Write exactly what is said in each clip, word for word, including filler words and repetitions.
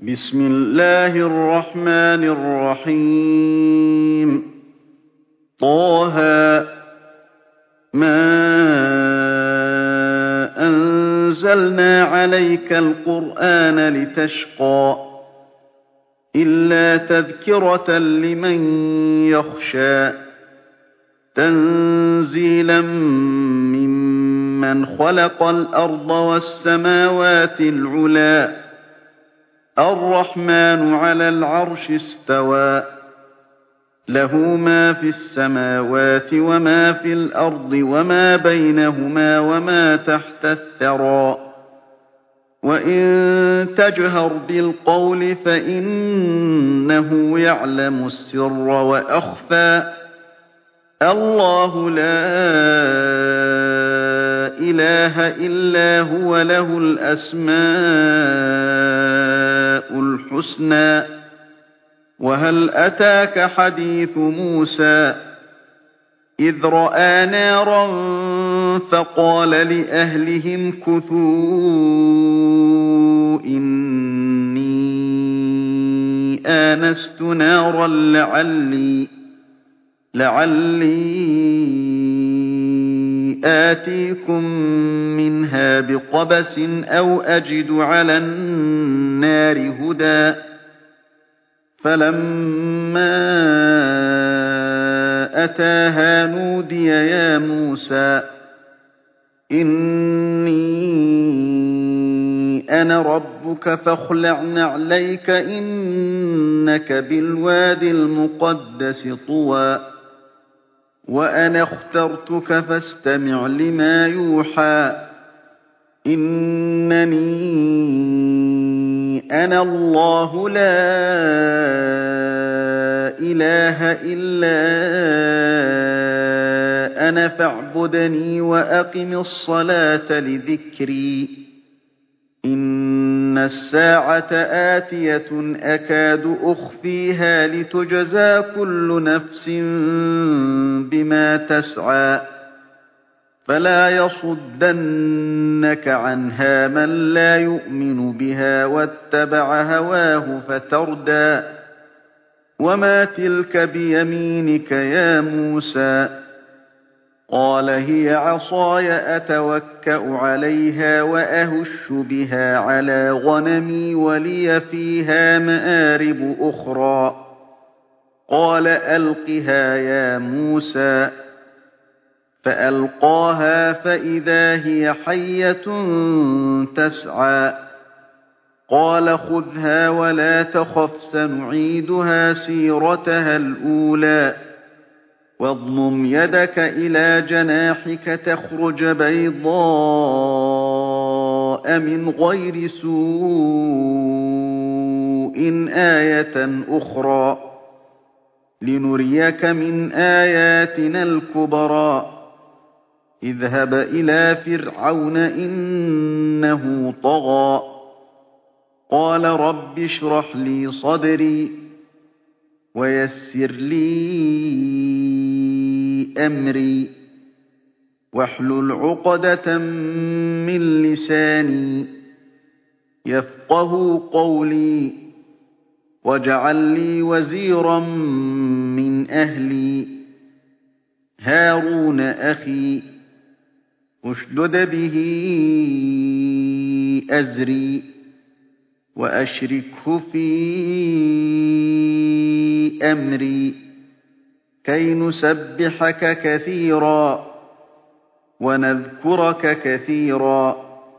بسم الله الرحمن الرحيم طه ما أنزلنا عليك القرآن لتشقى إلا تذكرة لمن يخشى تنزيلا ممن خلق الأرض والسماوات العلى الرحمن على العرش استوى له ما في السماوات وما في الأرض وما بينهما وما تحت الثرى وإن تجهر بالقول فإنه يعلم السر وأخفى الله لا إله إلا هو له الأسماء الحسنى وهل أتاك حديث موسى إذ رأى نارا فقال لأهلهم كثوا إني آنست نارا لعلي لعلي آتيكم منها بقبس أو أجد على النار هدى فلما أتاها نودي يا موسى إني أنا ربك فاخلع نعليك إنك بالواد المقدس طوى وأنا اخترتك فاستمع لما يوحى إنني أنا الله لا إله إلا أنا فاعبدني وأقم الصلاة لذكري إن الساعة آتية أكاد أخفيها لتجزى كل نفس بما تسعى فلا يصدنك عنها من لا يؤمن بها واتبع هواه فتردى وما تلك بيمينك يا موسى قال هي عصاي أتوكأ عليها وأهش بها على غنمي ولي فيها مآرب أخرى قال ألقها يا موسى فألقاها فإذا هي حية تسعى قال خذها ولا تخف سنعيدها سيرتها الأولى واضمم يدك إلى جناحك تخرج بيضاء من غير سوء آية أخرى لنريك من آياتنا الكبرى اذهب إلى فرعون إنه طغى قال رب اشرح لي صدري ويسر لي أمري واحلل عقدة من لساني يفقه قولي واجعل لي وزيرا من أهلي هارون أخي اشدد به أزري وأشركه في أمري كي نسبحك كثيرا ونذكرك كثيرا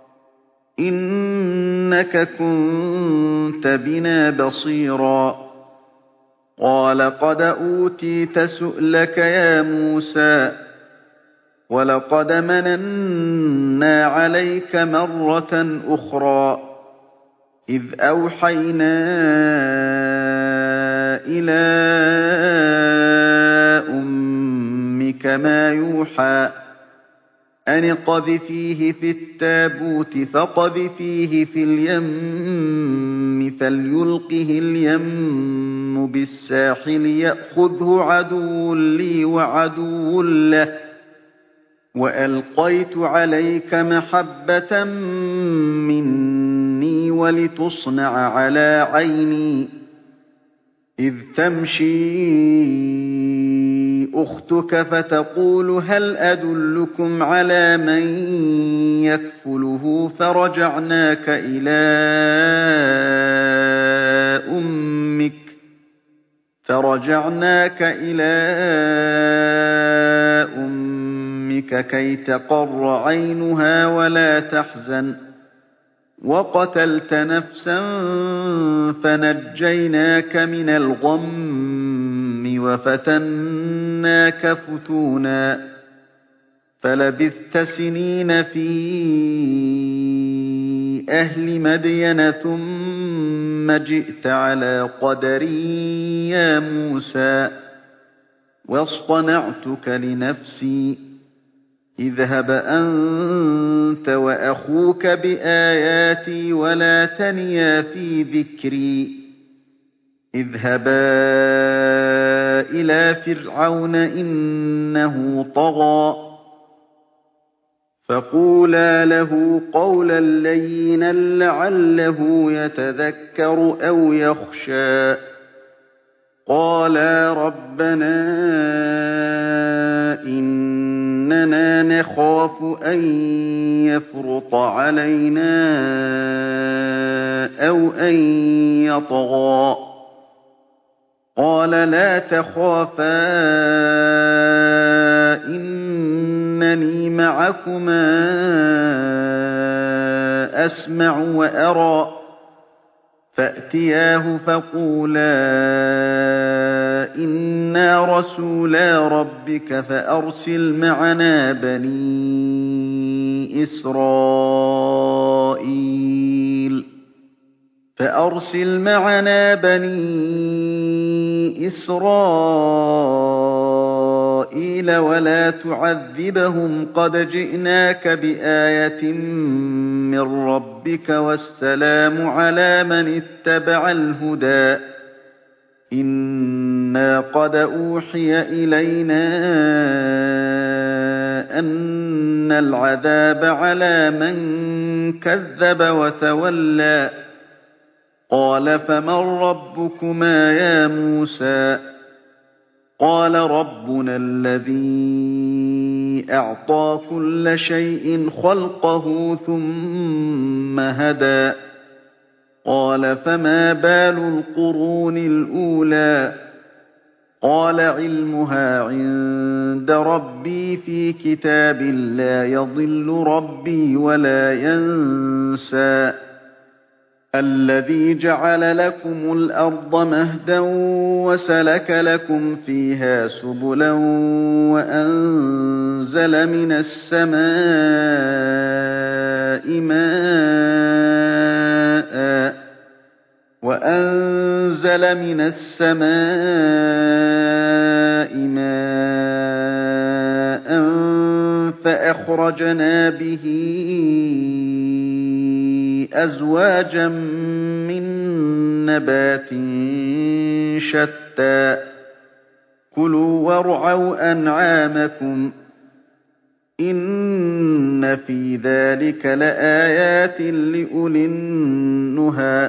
إنك كنت بنا بصيرا قال قد أوتيت سؤلك يا موسى ولقد مننا عليك مرة أخرى إذ أوحينا إلى أمك ما يوحى أن اقذفيه في التابوت فاقذفيه في اليم فليلقه اليم بالساحل يأخذه عدو لي وعدو له وألقيت عليك محبة مني ولتصنع على عيني إذ تمشي أختك فتقول هل أدلكم على من يكفله فرجعناك إلى أمك فرجعناك إلى أمك كي تقر عينها ولا تحزن وقتلت نفسا فنجيناك من الغم وفتناك فتونا فلبثت سنين في أهل مدين ثم جئت على قدري يا موسى واصطنعتك لنفسي اذهب أنت وأخوك بآياتي ولا تنيا في ذكري اذهبا إلى فرعون إنه طغى فقولا له قولا لينا لعله يتذكر أو يخشى قالا ربنا إننا نخاف أن يفرط علينا أو أن يطغى قال لا تخافا إنني معكما أسمع وأرى فأتياه فقولا إنا رسولا ربك فأرسل معنا بني إسرائيل فأرسل معنا بني إسرائيل ولا تعذبهم قد جئناك بآية من ربك والسلام على من اتبع الهدى إنا قد أوحي إلينا أن العذاب على من كذب وتولى قال فمن ربكما يا موسى قال ربنا الذي أعطى كل شيء خلقه ثم هدى قال فما بال القرون الأولى قال علمها عند ربي في كتاب لا يضل ربي ولا ينسى الذي جعل لكم الأرض مهدا وسلك لكم فيها سبلا وأنزل من السماء ماء وأنزل من السماء ماء فأخرجنا به أزواجا من نبات شتى كلوا وارعوا أنعامكم إن في ذلك لآيات لأولي النهى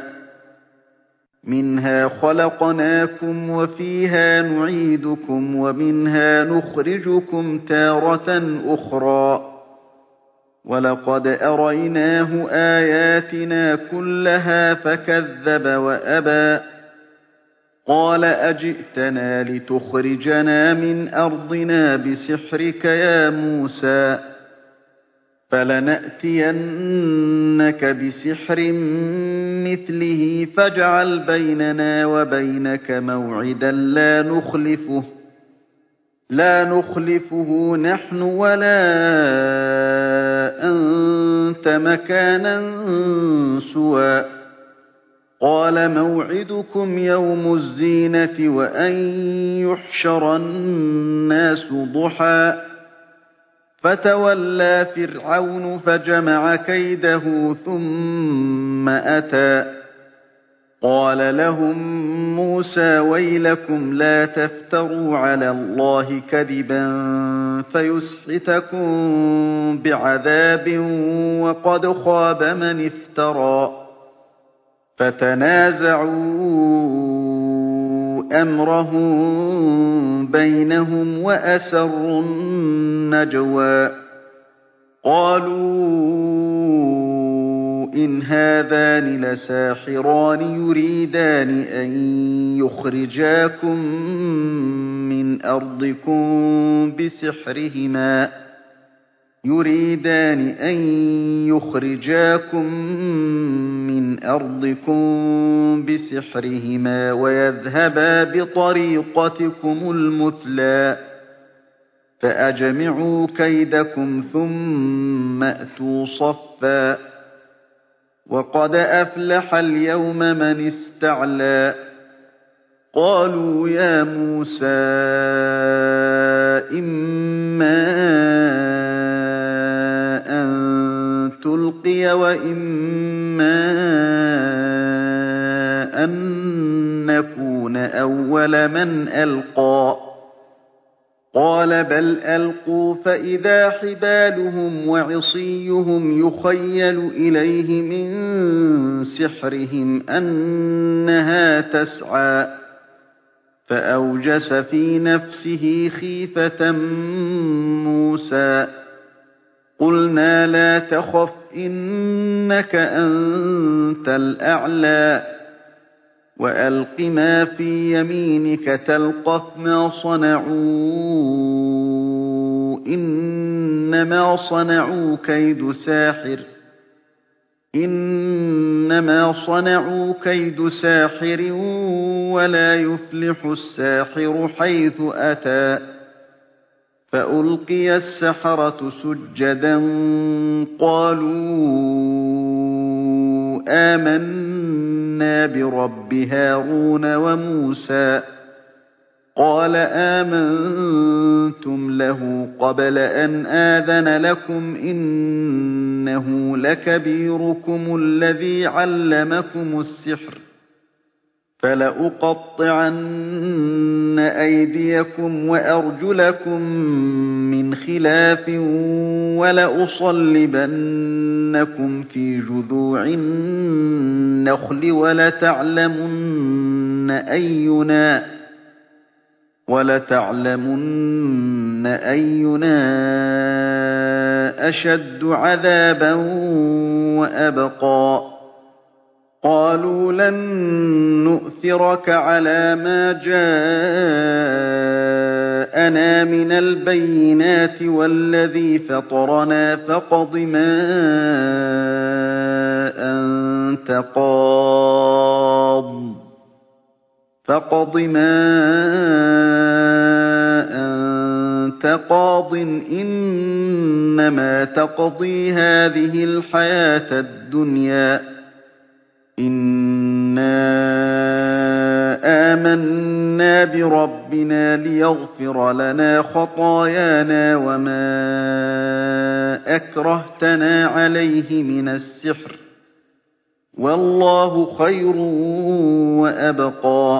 منها خلقناكم وفيها نعيدكم ومنها نخرجكم تارة أخرى ولقد أريناه آياتنا كلها فكذب وأبى قال أجئتنا لتخرجنا من أرضنا بسحرك يا موسى فلنأتينك بسحر مثله فاجعل بيننا وبينك موعدا لا نخلفه لا نخلفه نحن ولا أنت مكانا سوى قال موعدكم يوم الزينة وأن يحشر الناس ضحى فتولى فرعون فجمع كيده ثم أتى قال لهم موسى ويلكم لا تفتروا على الله كذبا فيسحتكم بعذاب وقد خاب من افترى فَتَنَازَعُوا أَمْرَهُم بَيْنَهُمْ وَأَسَرُّوا النَّجْوَىٰ قَالُوا إِنْ هَٰذَانِ لَسَاحِرَانِ يُرِيدَانِ أَن يُخْرِجَاكُم مِّنْ أَرْضِكُم بِسِحْرِهِمَا يُرِيدَانِ أَن يُخْرِجَاكُم مِّنْ أَرْضِكُم بِسِحْرِهِمَا وَيَذْهَبَا بِطَرِيقَتِكُمُ الْمُثْلَىٰ فَأَجْمِعُوا كَيْدَكُمْ ثُمَّ ائْتُوا صَفًّا وَقَدْ أَفْلَحَ الْيَوْمَ مَنِ اسْتَعْلَىٰ قَالُوا يَا مُوسَىٰ إِمَّا أَن تُلْقِيَ وَإِمَّا أَن نَّكُونَ أَوَّلَ مَنْ أَلْقَىٰ قَالَ بَلْ أَلْقُوا فَإِذَا حِبَالُهُمْ وَعِصِيُّهُمْ يُخَيَّلُ إِلَيْهِ مِن سِحْرِهِمْ أَنَّهَا تَسْعَىٰ فَأَوْجَسَ فِي نَفْسِهِ خِيفَةً مُّوسَىٰ قُلْنَا لَا تَخَفْ إِنَّكَ أَنتَ الْأَعْلَىٰ وَأَلْقِ مَا فِي يَمِينِكَ تَلْقَفْ مَا صَنَعُوا إِنَّمَا صَنَعُوا كَيْدُ سَاحِرٍ إِنَّمَا صَنَعُوا كَيْدُ سَاحِرٍ وَلَا يُفْلِحُ السَّاحِرُ حَيْثُ أَتَىٰ فَأُلْقِيَ السَّحَرَةُ سُجَّدًا قَالُوا آمَنَّا بِرَبِّ هَارُونَ وَمُوسَىٰ قَالَ آمَنتُمْ لَهُ قَبْلَ أَنْ آذَنَ لَكُمْ إِنَّهُ لَكَبِيرُكُمُ الَّذِي عَلَّمَكُمُ السِّحْرَ فَلَأُقَطِّعَنَّ أَيْدِيَكُمْ وَأَرْجُلَكُم مِّنْ خِلَافٍ وَلَأُصَلِّبَنَّكُمْ فِي جُذُوعِ النَّخْلِ وَلَتَعْلَمُنَّ أَيُّنَا وَلَتَعْلَمُنَّ أَيُّنَا أَشَدُّ عَذَابًا وَأَبْقَىٰ قَالُوا لَن نُّؤْثِرَكَ عَلَىٰ مَا جَاءَنَا مِنَ الْبَيِّنَاتِ وَالَّذِي فَطَرَنَا فَاقْضِ مَا أَنتَ قَاضٍ فَاقْضِ مَا أَنتَ قَاضٍ إِنَّمَا تَقْضِي هَٰذِهِ الْحَيَاةَ الدُّنْيَا إِنَّا آمَنَّا بِرَبِّنَا لِيَغْفِرَ لَنَا خَطَايَانَا وَمَا أَكْرَهْتَنَا عَلَيْهِ مِنَ السِّحْرِ ۗ وَاللَّهُ خَيْرٌ وَأَبْقَىٰ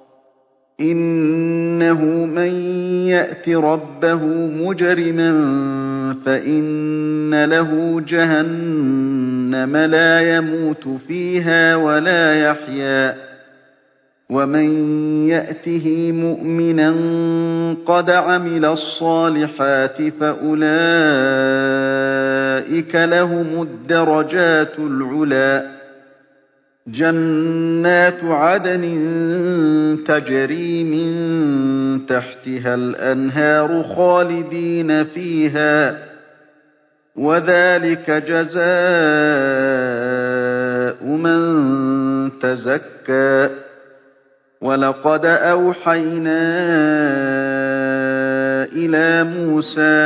إِنَّهُ مَن يَأْتِ رَبَّهُ مُجْرِمًا فَإِنَّ لَهُ جَهَنَّمَ لَا يَمُوتُ فِيهَا وَلَا يَحْيَىٰ وَمَن يَأْتِهِ مُؤْمِنًا قَدْ عَمِلَ الصَّالِحَاتِ فَأُولَٰئِكَ لَهُمُ الدَّرَجَاتُ الْعُلَىٰ جَنَّاتُ عَدْنٍ تَجْرِي مِن تَحْتِهَا الْأَنْهَارُ خَالِدِينَ فِيهَا ۚ وَذَٰلِكَ جَزَاءُ مَن تَزَكَّىٰ وَلَقَدْ أَوْحَيْنَا إِلَىٰ مُوسَىٰ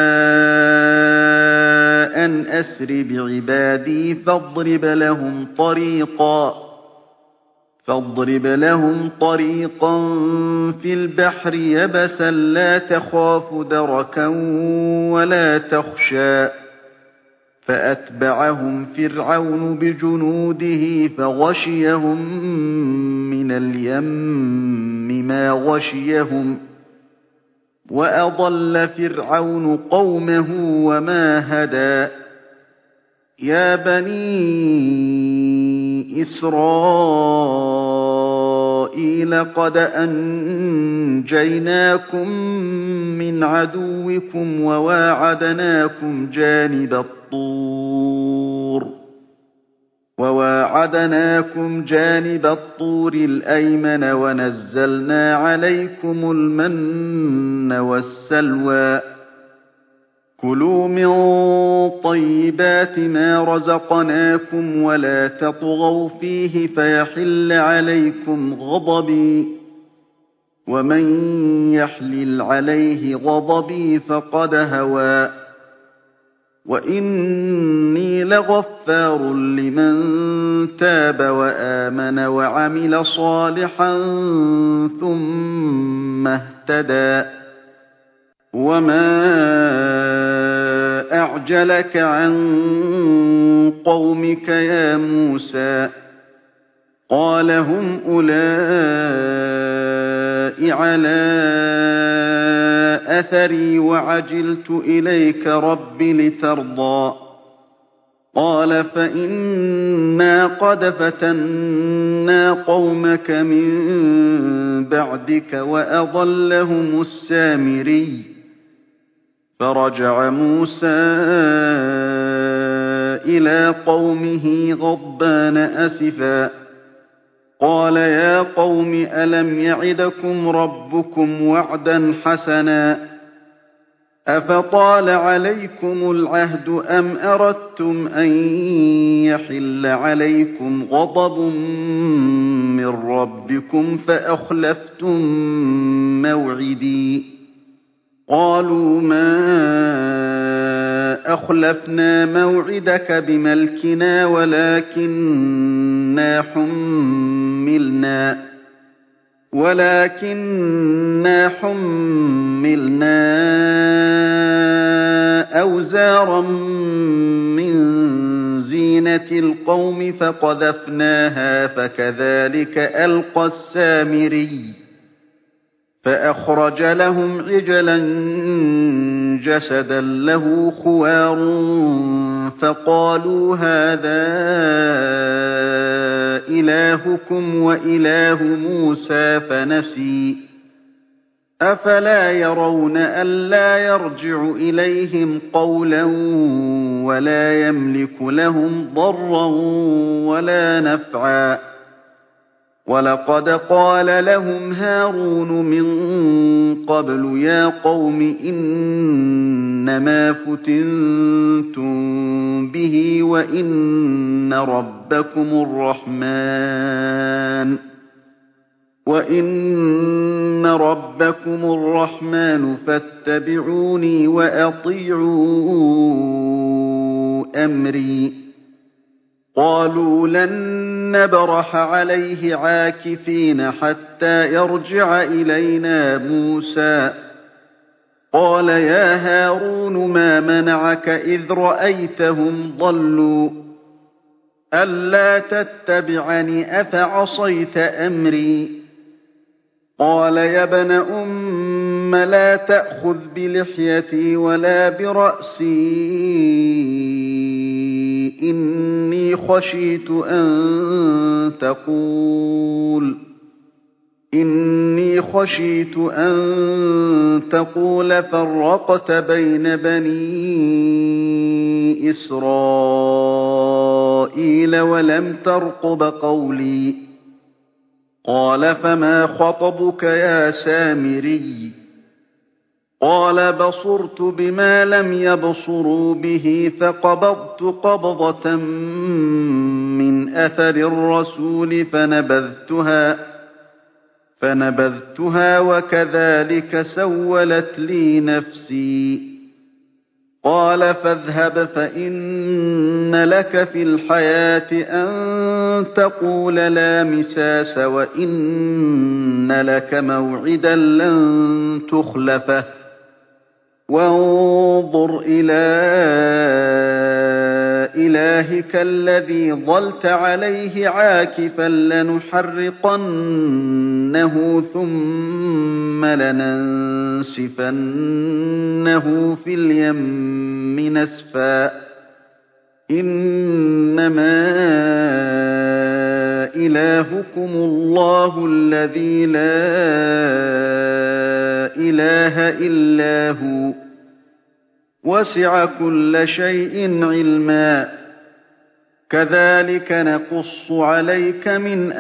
أَنْ أَسْرِ بِعِبَادِي فَاضْرِبْ لَهُمْ طَرِيقًا فاضرب لهم طريقا في البحر يبسا لا تخاف دركا ولا تخشى فأتبعهم فرعون بجنوده فغشيهم من اليم ما غشيهم وأضل فرعون قومه وما هدى يا بني إسرائيل قد أنجيناكم من عدوكم وواعدناكم جانب الطور وواعدناكم جانب الطور الأيمن ونزلنا عليكم المن والسلوى كلوا من طيبات ما رزقناكم ولا تطغوا فيه فيحل عليكم غضبي ومن يحلل عليه غضبي فقد هوى وإني لغفار لمن تاب وآمن وعمل صالحا ثم اهتدى وما أعجلك عن قومك يا موسى قال هم أولئك على أثري وعجلت إليك رب لترضى قال فإنا قد فتنا قومك من بعدك وأضلهم السامري فرجع موسى إلى قومه غضبان أسفا قال يا قوم ألم يعدكم ربكم وعدا حسنا أفطال عليكم العهد أم أردتم أن يحل عليكم غضب من ربكم فأخلفتم موعدي قالوا ما أخلفنا موعدك بملكنا ولكننا حملنا ولكننا حملنا أوزارا من زينة القوم فقذفناها فكذلك ألقى السامري فأخرج لهم عجلا جسدا له خوار فقالوا هذا إلهكم وإله موسى فنسي أفلا يرون ألا يرجع إليهم قولا ولا يملك لهم ضرا ولا نفعا ولقد قال لهم هارون من قبل يا قوم إنما فتنتم به وإن ربكم الرحمن وإن ربكم الرحمن فاتبعوني وأطيعوا أمري قالوا لن نبرح عليه عاكفين حتى يرجع إلينا موسى قال يا هارون ما منعك إذ رأيتهم ضلوا ألا تتبعني أفعصيت أمري قال يا ابن أم لا تأخذ بلحيتي ولا برأسي إني خشيت أن تقول إني خشيت أن تقول فرقت بين بني إسرائيل ولم ترقب قولي قال فما خطبك يا سامري قال بصرت بما لم يبصروا به فقبضت قبضة من أثر الرسول فنبذتها فنبذتها وكذلك سولت لي نفسي قال فاذهب فإن لك في الحياة أن تقول لا مساس وإن لك موعدا لن تخلفه وانظر إلى إلهك الذي ظلت عليه عاكفا لنحرقنه ثم لننسفنه في اليم نسفا إِنَّمَا إِلَٰهُكُمُ اللَّهُ الَّذِي لَا إِلَٰهَ إِلَّا هُوَ ۚ وَسِعَ كُلَّ شَيْءٍ عِلْمًا ۚ كَذَٰلِكَ نَقُصُّ عَلَيْكَ مِنْ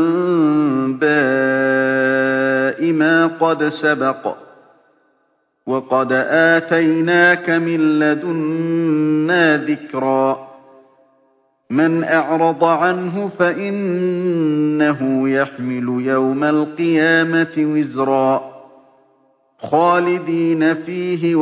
أَنبَاءِ مَا قَدْ سَبَقَ ۚ وَقَدْ آتَيْنَاكَ مِن لَّدُنَّا ذِكْرًا. مَّنْ أَعْرَضَ عَنْهُ فَإِنَّهُ يَحْمِلُ يَوْمَ الْقِيَامَةِ وِزْرًا خَالِدِينَ فِيهِ ۖ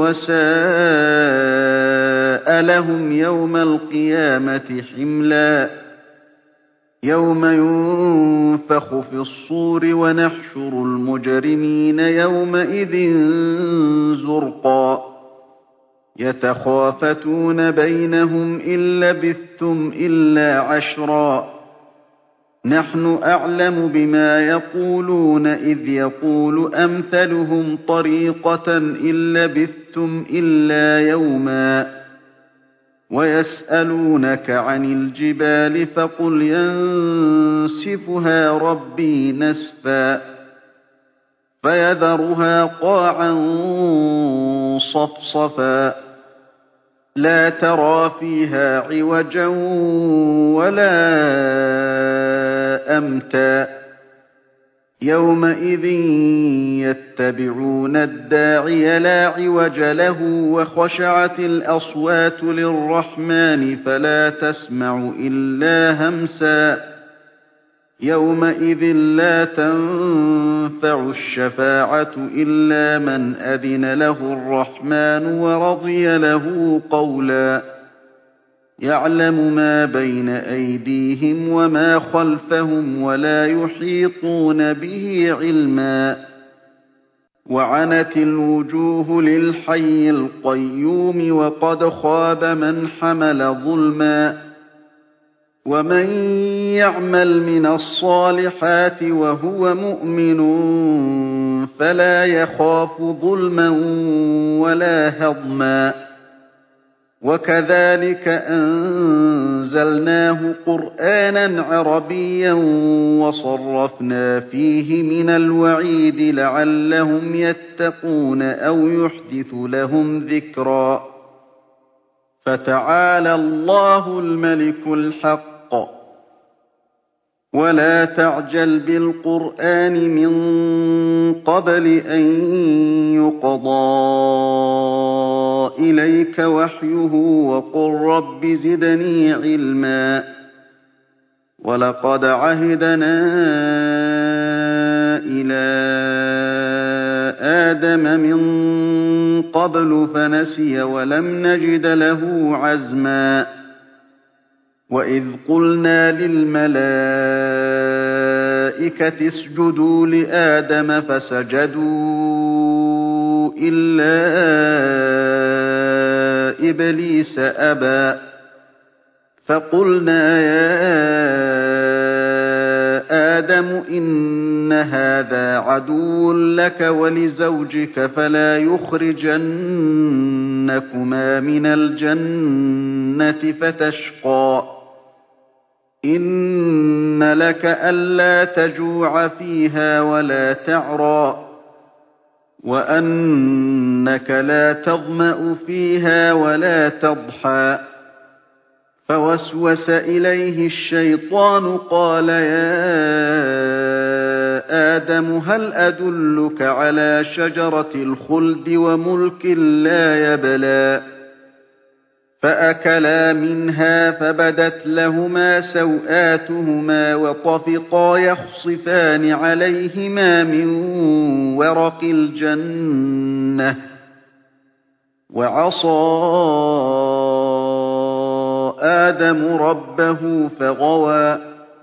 وَسَاءَ لَهُمْ يَوْمَ الْقِيَامَةِ حِمْلًا. يَوْمَ يُنفَخُ فِي الصُّورِ وَنَحْشُرُ الْمُجْرِمِينَ يَوْمَئِذٍ زُرْقًا يَتَخَافَتُونَ بَيْنَهُمْ إِن لَّبِثْتُمْ إِلَّا عَشْرًا نَّحْنُ أَعْلَمُ بِمَا يَقُولُونَ إِذْ يَقُولُ أَمْثَلُهُمْ طَرِيقَةً إِن لَّبِثْتُمْ إِلَّا يَوْمًا وَيَسْأَلُونَكَ عَنِ الْجِبَالِ فَقُلْ يَنسِفُهَا رَبِّي نَسْفًا فَيَذَرُهَا قَاعًا صَفْصَفًا لَّا تَرَىٰ فِيهَا عِوَجًا وَلَا أَمْتًا يَوْمَئِذٍ يَتَّبِعُونَ الدَّاعِيَ لَا عِوَجَ لَهُ وَخَشَعَتِ الْأَصْوَاتُ لِلرَّحْمَٰنِ فَلَا تَسْمَعُ إِلَّا هَمْسًا يَوْمَئِذٍ لَّا تَنفَعُ الشَّفَاعَةُ إِلَّا مَنْ أَذِنَ لَهُ الرَّحْمَٰنُ وَرَضِيَ لَهُ قَوْلًا يَعْلَمُ مَا بَيْنَ أَيْدِيهِمْ وَمَا خَلْفَهُمْ وَلَا يُحِيطُونَ بِهِ عِلْمًا وَعَنَتِ الْوُجُوهُ لِلْحَيِّ الْقَيُّومِ وَقَدْ خَابَ مَنْ حَمَلَ ظُلْمًا وَمَن يَعْمَلْ مِنَ الصَّالِحَاتِ وَهُوَ مُؤْمِنٌ فَلَا يَخَافُ ظُلْمًا وَلَا هَضْمًا وَكَذَٰلِكَ أَنزَلْنَاهُ قُرْآنًا عَرَبِيًّا وَصَرَّفْنَا فِيهِ مِنَ الْوَعِيدِ لَعَلَّهُمْ يَتَّقُونَ أَوْ يُحْدِثُ لَهُمْ ذِكْرًا فَتَعَالَى اللَّهُ الْمَلِكُ الْحَقُّ وَلَا تَعْجَلْ بِالْقُرْآنِ مِن قَبْلِ أَن يُقْضَىٰ إِلَيْكَ وَحْيُهُ وَقُل رَّبِّ زِدْنِي عِلْمًا وَلَقَدْ عَهِدْنَا إِلَىٰ آدَمَ مِن قَبْلُ فَنَسِيَ وَلَمْ نَجِدْ لَهُ عَزْمًا وَإِذْ قُلْنَا لِلْمَلَائِكَةِ اسْجُدُوا لِآدَمَ فَسَجَدُوا إِلَّا إِبْلِيسَ أَبَىٰ فَقُلْنَا يَا آدَمُ إِنَّ هَٰذَا عَدُوٌّ لَّكَ وَلِزَوْجِكَ فَلَا يُخْرِجَنَّكُمَا مِنَ الْجَنَّةِ فَتَشْقَىٰ إِنَّ لَكَ أَلَّا تَجُوعَ فِيهَا وَلَا تَعْرَىٰ وَأَنَّكَ لَا تَظْمَأُ فِيهَا وَلَا تَضْحَىٰ فَوَسْوَسَ إِلَيْهِ الشَّيْطَانُ قَالَ يَا آدَمُ هَلْ أَدُلُّكَ عَلَىٰ شَجَرَةِ الْخُلْدِ وَمُلْكٍ لَّا يَبْلَىٰ فَأَكَلَا مِنْهَا فَبَدَتْ لَهُمَا سَوْآتُهُمَا وَطَفِقَا يَخْصِفَانِ عَلَيْهِمَا مِن وَرَقِ الْجَنَّةِ وَعَصَىٰ آدَمُ رَبَّهُ فَغَوَىٰ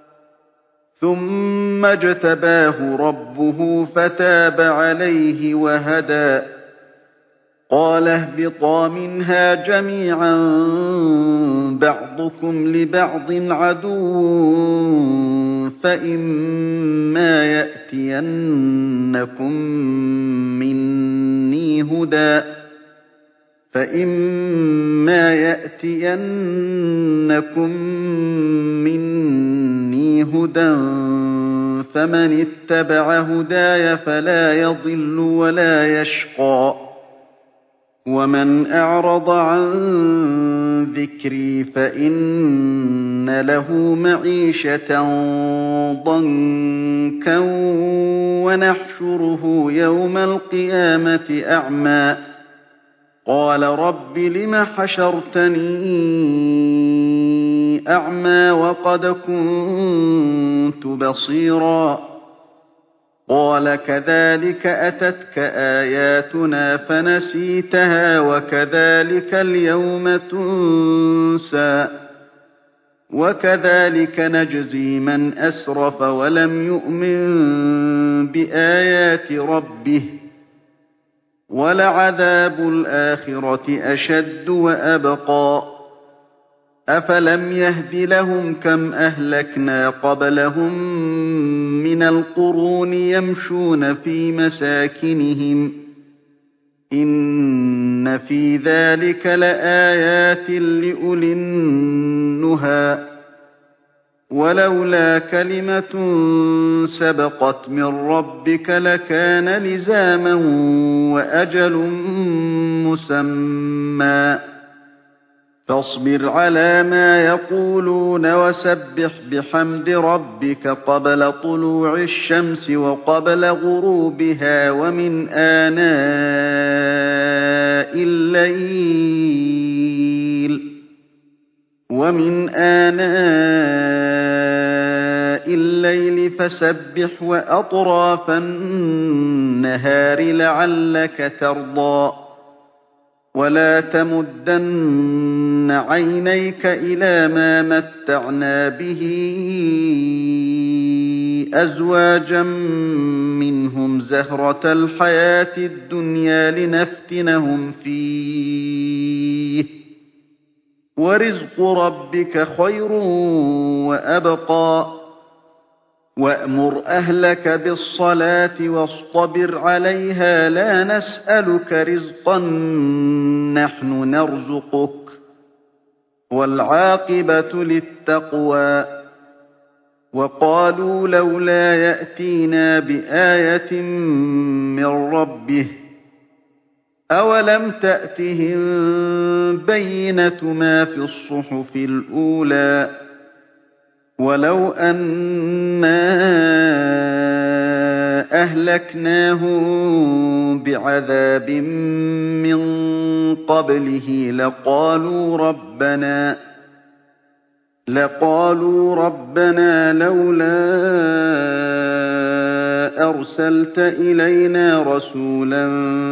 ثُمَّ اجْتَبَاهُ رَبُّهُ فَتَابَ عَلَيْهِ وَهَدَىٰ قَالَ اهْبِطَا مِنْهَا جَمِيعًا بَعْضُكُمْ لِبَعْضٍ عَدُوٌّ فَإِمَّا يَأْتِيَنَّكُم مِّنِّي هُدًى فإما يأتينكم مني هدى فمن اتبع هداي فلا يضل ولا يشقى ومن أعرض عن ذكري فإن له معيشة ضنكا ونحشره يوم القيامة أعمى قال رب لم حشرتني أعمى وقد كنت بصيرا قال كذلك أتتك آياتنا فنسيتها وكذلك اليوم تنسى وكذلك نجزي من أسرف ولم يؤمن بآيات ربه ولعذاب الآخرة أشد وأبقى أفلم يهد لهم كم أهلكنا قبلهم من القرون يمشون في مساكنهم إن في ذلك لآيات لأولي النهى ولولا كلمة سبقت من ربك لكان لزاما وأجل مسمى فاصبر على ما يقولون وسبح بحمد ربك قبل طلوع الشمس وقبل غروبها ومن آناء الليل ومن آناء الليل فسبح وأطراف النهار لعلك ترضى ولا تمدن عينيك إلى ما متعنا به أزواجا منهم زهرة الحياة الدنيا لنفتنهم فيه ورزق ربك خير وأبقى وأمر أهلك بالصلاة واصطبر عليها لا نسألك رزقا نحن نرزقك والعاقبة للتقوى وقالوا لولا يأتينا بآية من ربه أولم تأتهم بينة ما في الصحف الأولى ولو أنا أهلكناهم بعذاب من قبله لقالوا ربنا لقالوا ربنا لولا أرسلت إلينا رسولا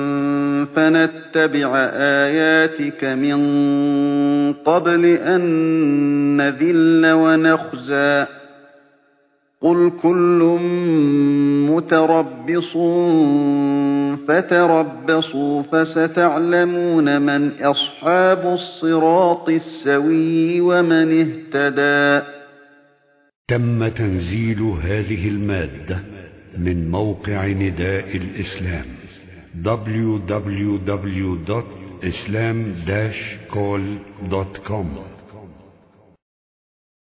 فنتبع آياتك من قبل أن نذل ونخزى قل كل متربص فتربصوا فستعلمون من أصحاب الصراط السوي ومن اهتدى. تم تنزيل هذه المادة من موقع نداء الإسلام دبليو دبليو دبليو دوت إسلام داش كول دوت كوم.